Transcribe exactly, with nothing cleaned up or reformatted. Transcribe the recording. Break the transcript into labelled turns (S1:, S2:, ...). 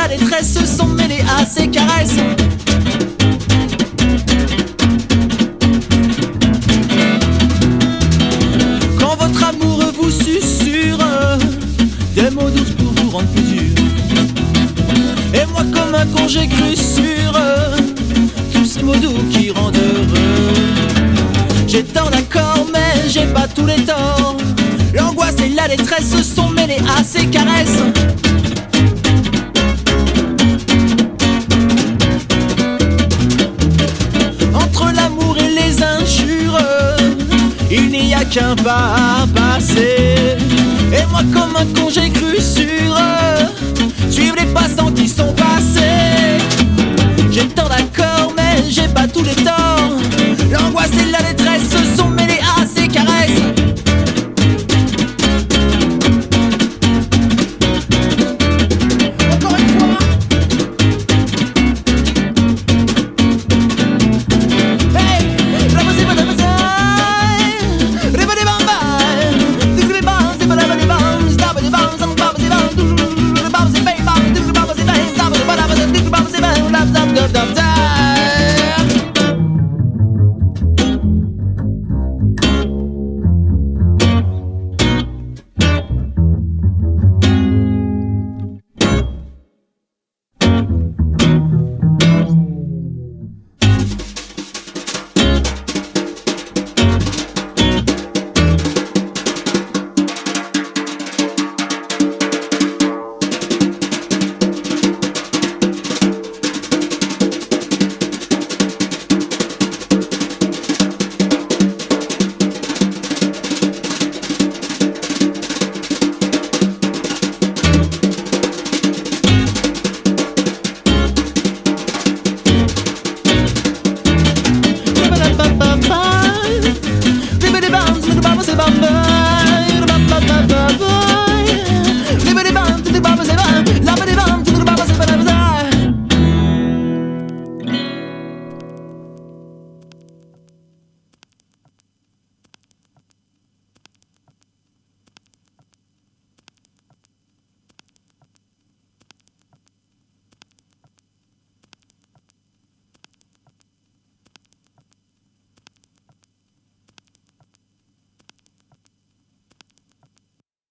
S1: la détresse se sont mêlées à ses caresses. Quand votre amour vous susurre des mots doux pour vous rendre plus dur, et moi comme un con j'ai cru sur tous ces mots doux qui rendent heureux. J'ai tant d'accords mais j'ai pas tous les torts. L'angoisse et la détresse se sont mêlées à ses caresses. Entre l'amour et les injures, il n'y a qu'un pas à passer. Et moi comme un con j'ai cru sur suivre les passants qui sont passés. J'ai tant d'accords mais j'ai pas tous les torts.